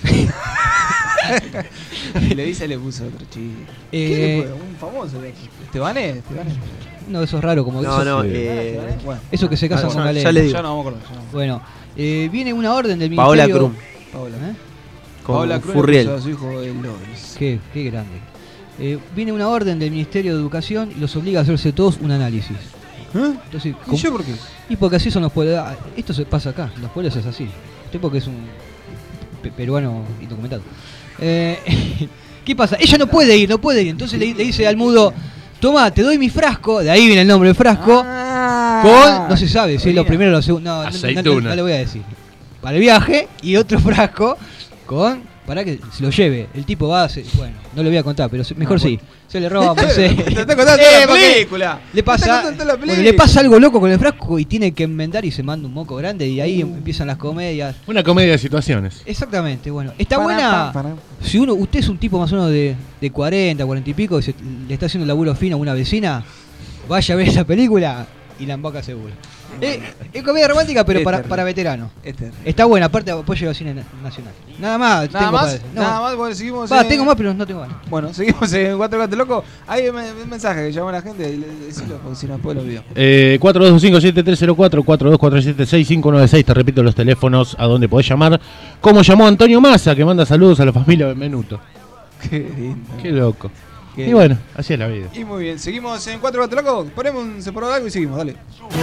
Y le dice le puso otro chico. ¿Qué le puso? Un famoso. Estebanés. Uno de esos raros como No, no, Bueno, eso que se casan ya- con Galera. ya le digo. ya no vamos a acordar. ya no. Bueno, viene una orden del Paola ministerio. Krum. Paola. ¿Eh? Con Paola Cruz Furriel. puso a su hijo el Loris. Qué grande. Viene una orden del Ministerio de Educación y los obliga a hacerse todos un análisis. Entonces, ¿Y yo por qué? Y porque así son los pueblos. Esto se pasa acá, los pueblos es así. Usted porque es un peruano indocumentado. ¿Qué pasa? Ella no puede ir. Entonces le dice al mudo, toma, te doy mi frasco, de ahí viene el nombre del frasco, con, no se sabe si es lo primero o lo segundo, no Aceituna. le voy a decir. Para el viaje, y otro frasco con para que se lo lleve. El tipo va, bueno, no lo voy a contar, pero mejor sí. Se le roba, no sé. Te está contando toda la película. Le pasa algo loco con el frasco y tiene que enmendar y se manda un moco grande y ahí empiezan las comedias. Una comedia de situaciones. Exactamente, bueno. Está buena. Si usted es un tipo más o menos de 40, 40 y pico y le está haciendo laburo fino a una vecina, vaya a ver esa película y la emboca seguro. Es comedia romántica, pero para veteranos. Está buena, aparte apoyo al cine nacional. Nada más. Nada más, bueno, seguimos. Tengo más, pero no tengo más. Bueno, seguimos en Cuatro Gatos Locos. Hay un mensaje que llamó a la gente. Decilo, porque si no después lo olvido. 42257304, 42476596. Te repito los teléfonos a donde podés llamar. Como llamó Antonio Massa, que manda saludos a la familia Benvenuto. Qué lindo. Qué loco. Y bueno, así es la vida. Y muy bien, seguimos en Cuatro Gatos Locos. Ponemos un separador algo y seguimos, dale.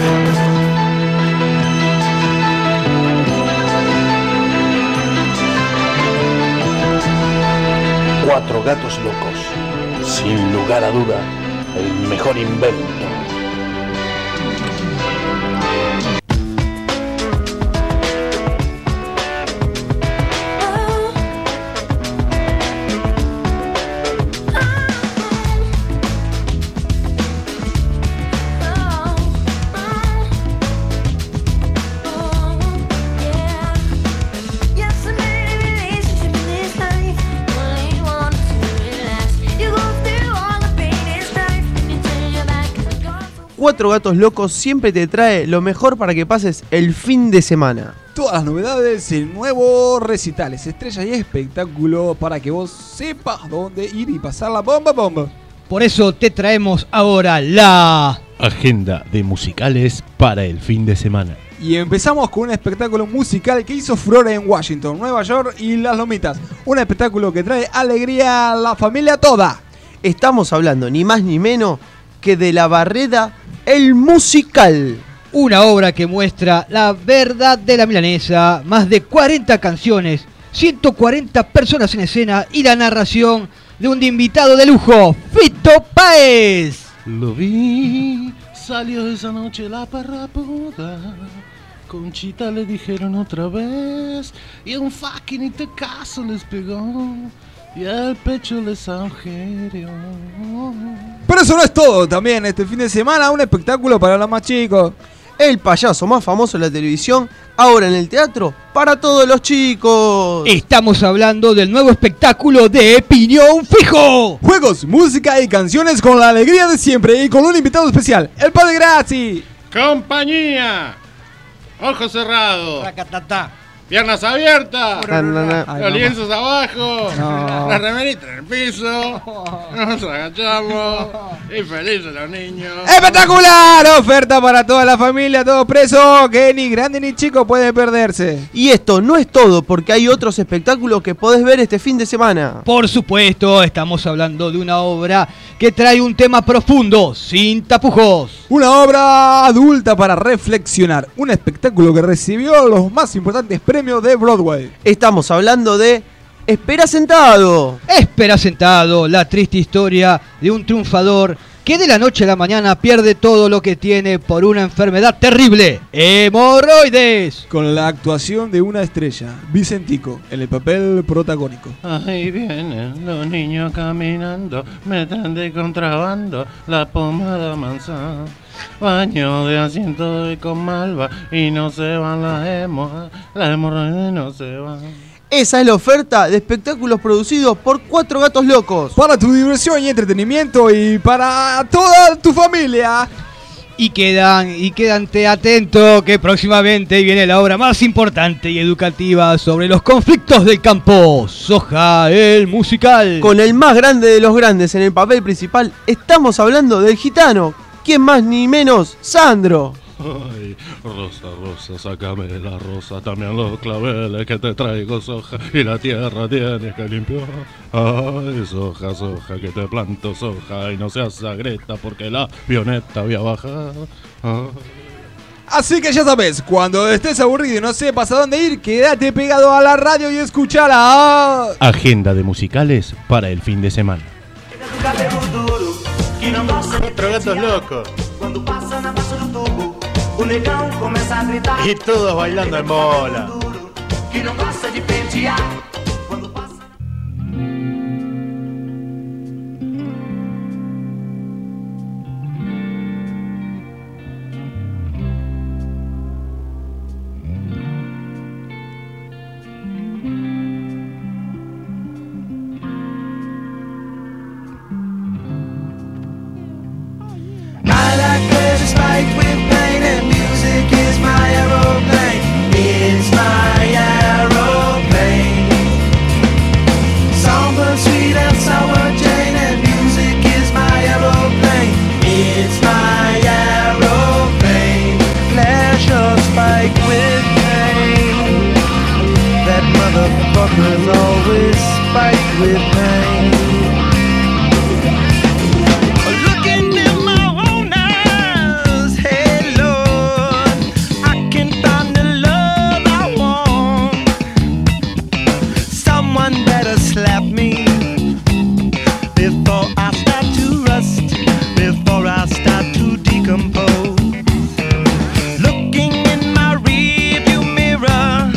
Cuatro Gatos Locos. Sin lugar a duda, el mejor invento. Cuatro Gatos Locos siempre te trae lo mejor para que pases el fin de semana. Todas las novedades en nuevos recitales, estrellas y espectáculos para que vos sepas dónde ir y pasar la bomba. Por eso te traemos ahora la agenda de musicales para el fin de semana. Y empezamos con un espectáculo musical que hizo furor en Washington, Nueva York y Las Lomitas. Un espectáculo que trae alegría a la familia toda. Estamos hablando ni más ni menos que de La Barreda, el musical. Una obra que muestra la verdad de la milanesa, más de 40 canciones, 140 personas en escena y la narración de un invitado de lujo, Fito Páez. Lo vi, salió esa noche la parrapuda. Conchita le dijeron otra vez y un fucking Itecaso les pegó. Y al pecho les agujereó. Pero eso no es todo, también este fin de semana un espectáculo para los más chicos. El payaso más famoso de la televisión, ahora en el teatro, para todos los chicos. Estamos hablando del nuevo espectáculo de Piñón Fijo. Juegos, música y canciones con la alegría de siempre y con un invitado especial, el Padre Graci. Compañía, ojos cerrados. Racatatá. Piernas abiertas, los lienzos abajo, la remerita en el piso, nos agachamos y felices los niños. ¡Espectacular! Oferta para toda la familia, todos presos, que ni grande ni chico puede perderse. Y esto no es todo, porque hay otros espectáculos que podés ver este fin de semana. Por supuesto, estamos hablando de una obra que trae un tema profundo, sin tapujos. Una obra adulta para reflexionar, un espectáculo que recibió los más importantes premios de Broadway. Estamos hablando de Espera Sentado. Espera Sentado, la triste historia de un triunfador que de la noche a la mañana pierde todo lo que tiene por una enfermedad terrible, hemorroides. Con la actuación de una estrella, Vicentico, en el papel protagónico. Ahí vienen los niños caminando, meten de contrabando la pomada manzana. Baño de asiento de con malva y no se van las hemorroides no se van. Esa es la oferta de espectáculos producidos por Cuatro Gatos Locos. Para tu diversión y entretenimiento y para toda tu familia. Y quédate atento que próximamente viene la obra más importante y educativa sobre los conflictos del campo, Soja, el musical. Con el más grande de los grandes en el papel principal, estamos hablando del gitano. ¿Quién más ni menos? Sandro. Ay, rosa, rosa, sácame la rosa, también los claveles que te traigo, soja, y la tierra tienes que limpiar. Ay, soja, soja, que te planto soja, y no seas agreta porque la avioneta voy a bajar. Ay. Así que ya sabes, cuando estés aburrido y no sepas a dónde ir, quédate pegado a la radio y escúchala. Agenda de musicales para el fin de semana. Cuatro Gatos Locos. Y todos bailando en bola. spiked with pain, and music is my aeroplane. It's my aeroplane. Songbird sweet and sour Jane, and music is my aeroplane. It's my aeroplane. Flash of spike with pain. That motherfucker's always spiked with pain. Looking in my own eyes, hey Lord, I can find the love I want. Someone better slap me before I start to rust, before I start to decompose. Looking in my rearview mirror,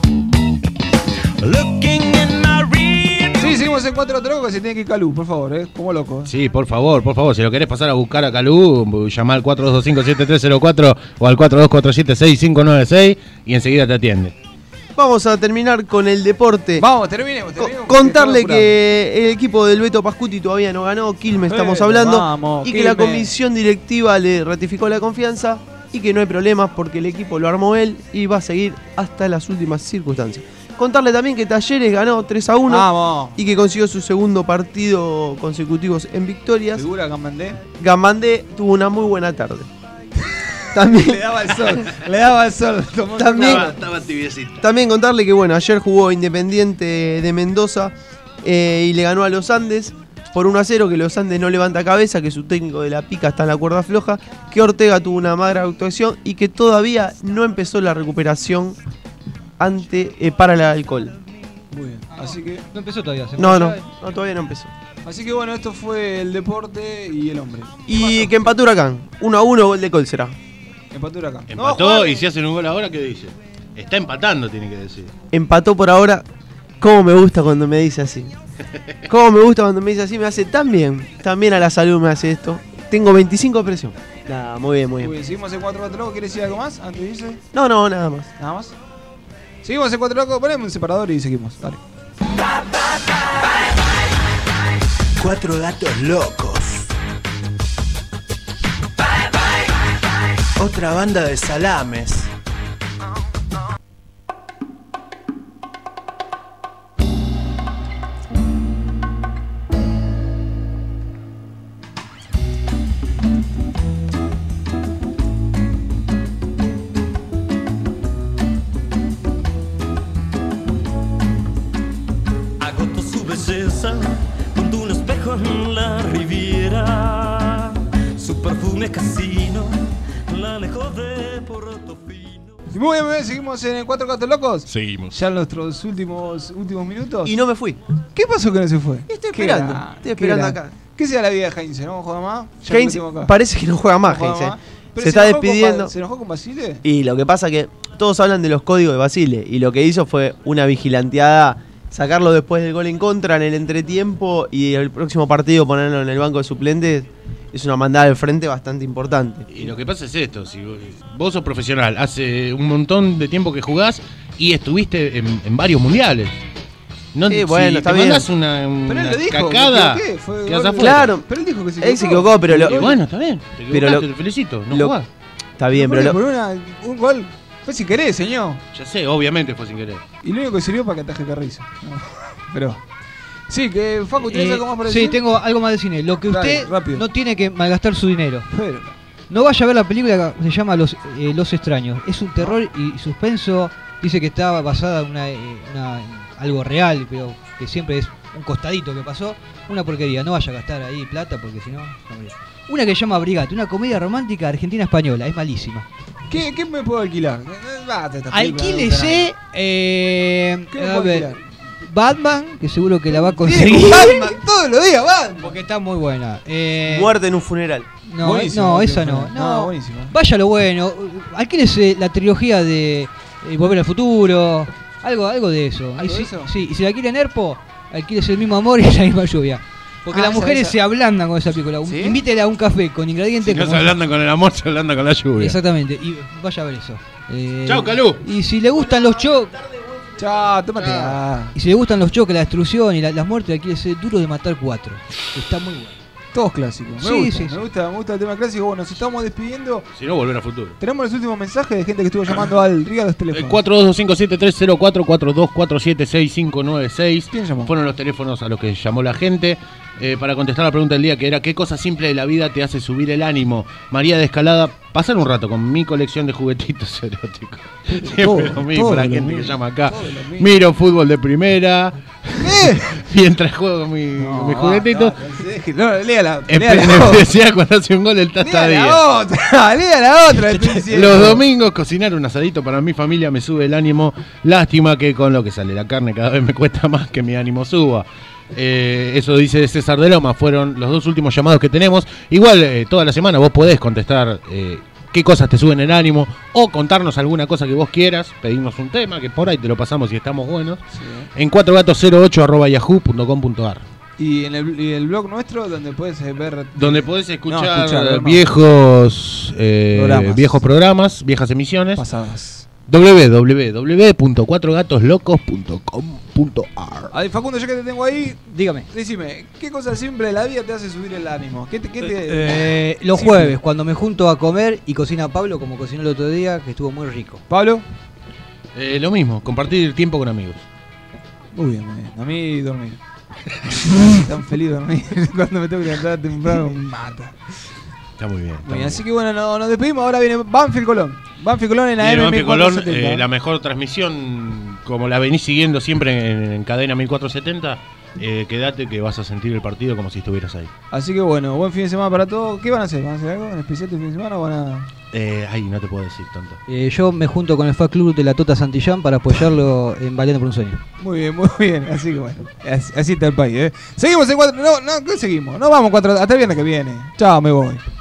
looking in my rearview. Sí, seguimos en 4 trocos, se tiene que ir Calú, por favor, como loco. Sí, por favor, si lo querés pasar a buscar a Calú, llama al 4225-7304 o al 4247-6596 y enseguida te atiende. Vamos a terminar con el deporte. Vamos, terminemos. Contarle que el equipo del Beto Pascuti todavía no ganó, Quilmes estamos hablando, vamos, y que Quilmes. la comisión directiva le ratificó la confianza y que no hay problemas porque el equipo lo armó él y va a seguir hasta las últimas circunstancias. Contarle también que Talleres ganó 3-1 Vamos. y que consiguió su segundo partido consecutivo en victorias. ¿Segura Gambandé? Gambandé tuvo una muy buena tarde. También Le daba el sol. Tomó También- Estaba tibiecito. También contarle que bueno, ayer jugó Independiente de Mendoza y le ganó a los Andes por 1-0, que los Andes no levanta cabeza, que su técnico de la pica está en la cuerda floja, que Ortega tuvo una magra actuación y que todavía no empezó la recuperación para el alcohol. Muy bien. Así que, No empezó todavía. ¿se No, encuentra? todavía no empezó. así que bueno, esto fue el deporte y el hombre. Y que empató Huracán, 1-1, gol de Colsera. Empató Huracán. Empató y si hacen un gol ahora, ¿qué dice? Está empatando, tiene que decir. Empató por ahora. Cómo me gusta cuando me dice así. Cómo me gusta cuando me dice así, me hace tan bien. También a la salud me hace esto. Tengo 25 de presión. Nada, muy bien, muy Muy bien. bien, seguimos en 4 trocos. ¿Quieres decir algo más antes de irse? No, nada más. Nada más. Seguimos en 4 trocos, ponemos un separador y seguimos. Dale. 4 gatos locos. Otra banda de salames. Agotó su belleza junto a un espejo en la riviera. Su perfume casino la alejó de Portofino. Y muy bien, seguimos en 4 gatos locos. Seguimos. Ya en nuestros últimos minutos. Y no me fui. ¿Qué pasó que no se fue? Estoy Qué esperando. gran- Estoy esperando qué acá. gran- ¿Qué sea la vida de Heinze? ¿No juega más? Ya lo Heinz metimos acá. parece que no juega más, No juega Heinz. más. Pero Se está enojó con despidiendo. ¿Se enojó con Basile? Y lo que pasa que todos hablan de los códigos de Basile. Y lo que hizo fue una vigilanteada, sacarlo después del gol en contra en el entretiempo y el próximo partido ponerlo en el banco de suplentes. Es una mandada al frente bastante importante. Y lo que pasa es esto, si vos sos profesional, hace un montón de tiempo que jugás y estuviste en varios mundiales. No, Sí, bueno, si está te bien. mandás una Pero él lo dijo. cacada, me equivoqué, fue quedás gol. afuera. Claro. Pero él dijo que se Él se equivocó, pero lo- Y bueno, está bien, te Pero equivocaste, lo- te felicito, no lo- jugás. Está bien, pero Por un gol. Fue sin querer, señor. Ya sé, obviamente fue sin querer. Y lo único que sirvió para que ataje Carrizo. No. Pero. Sí, que Facu, ¿tienes algo más para sí, decir? tengo algo más de cine. Lo que Dale, usted rápido. no tiene que malgastar su dinero. Pero, No vaya a ver la película que se llama Los Extraños. Es un terror y suspenso. Dice que está basada en algo real, pero que siempre es un costadito que pasó. Una porquería. No vaya a gastar ahí plata porque si no... Una que se llama Brigate, una comedia romántica argentina-española. Es malísima. ¿Qué me puedo alquilar? Alquílese... ¿Qué me puedo a ver, alquilar? Batman, que seguro que la va a Sí, conseguir. Batman, todos los días, Batman. Porque está muy buena. muerte en un funeral. No, Buenísimo, no, buenísimo. esa no. No, buenísimo. Vaya lo bueno. Alquílese la trilogía de Volver al Futuro. Algo de eso. ¿Algo Y de si, eso? sí, y si la quiere en Erpo, alquílese el mismo amor y la misma lluvia. Porque las esa, mujeres esa. se ablandan con esa película. ¿Sí? Invítela a un café con ingredientes Si no como... se ablandan con el amor, se ablandan con la lluvia. Exactamente. Y vaya a ver eso. Chao, Calú. Y si le gustan los choques... Chao, tómate. Y si le gustan los choques, la destrucción y las muertes, alquílese Duro de Matar 4. Está muy bueno. Todos clásicos. Sí, Me gusta el tema clásico. Bueno, nos estamos despidiendo. Si no, volver a futuro. Tenemos los últimos mensajes de gente que estuvo llamando al Río de los teléfonos. 42257304, 42476596. ¿Quién llamó? Fueron los teléfonos a los que llamó la gente. Para contestar la pregunta del día, que era ¿qué cosa simple de la vida te hace subir el ánimo? María de Escalada, pasar un rato con mi colección de juguetitos eróticos. Siempre lo mismo, la gente que llama acá. Miro fútbol de primera. Mientras juego con mis juguetitos. Léala. Especial cuando hace un gol el Tata Díaz. Lea la otra. Los domingos cocinar un asadito para mi familia me sube el ánimo. Lástima que con lo que sale la carne cada vez me cuesta más que mi ánimo suba. Eso dice César de Loma. Fueron los dos últimos llamados que tenemos. Igual toda la semana vos podés contestar qué cosas te suben el ánimo o contarnos alguna cosa que vos quieras, pedirnos un tema que por ahí te lo pasamos si estamos buenos, en 4gatos08@yahoo.com.ar. Y en el blog nuestro donde puedes ver, donde podés escuchar viejos programas, viejas emisiones pasadas. www.cuatrogatoslocos.com.ar. Ay, Facundo, ya que te tengo ahí, dígame. Decime, ¿qué cosa simple de la vida te hace subir el ánimo? Los jueves, cuando me junto a comer y cocina Pablo, como cocinó el otro día, que estuvo muy rico. ¿Pablo? Lo mismo, compartir tiempo con amigos. Muy bien. A mí dormir. Tan feliz dormir. Cuando me tengo que levantar temprano, me mata. Está muy bien. Así que bueno, nos despedimos. Ahora viene Banfield Colón. Banfield Colón en la M1470. La mejor transmisión, como la venís siguiendo siempre en cadena 1470. Quédate que vas a sentir el partido como si estuvieras ahí. Así que bueno, buen fin de semana para todos. ¿Qué van a hacer? ¿Van a hacer algo en especial este fin de semana o van a...? No te puedo decir tanto. Yo me junto con el Fan Club de la Tota Santillán para apoyarlo en Baleando por un Sueño. Muy bien. Así que bueno, así está el país, Seguimos en 4... No, seguimos. No vamos 4... Hasta el viernes que viene. Chao, me voy.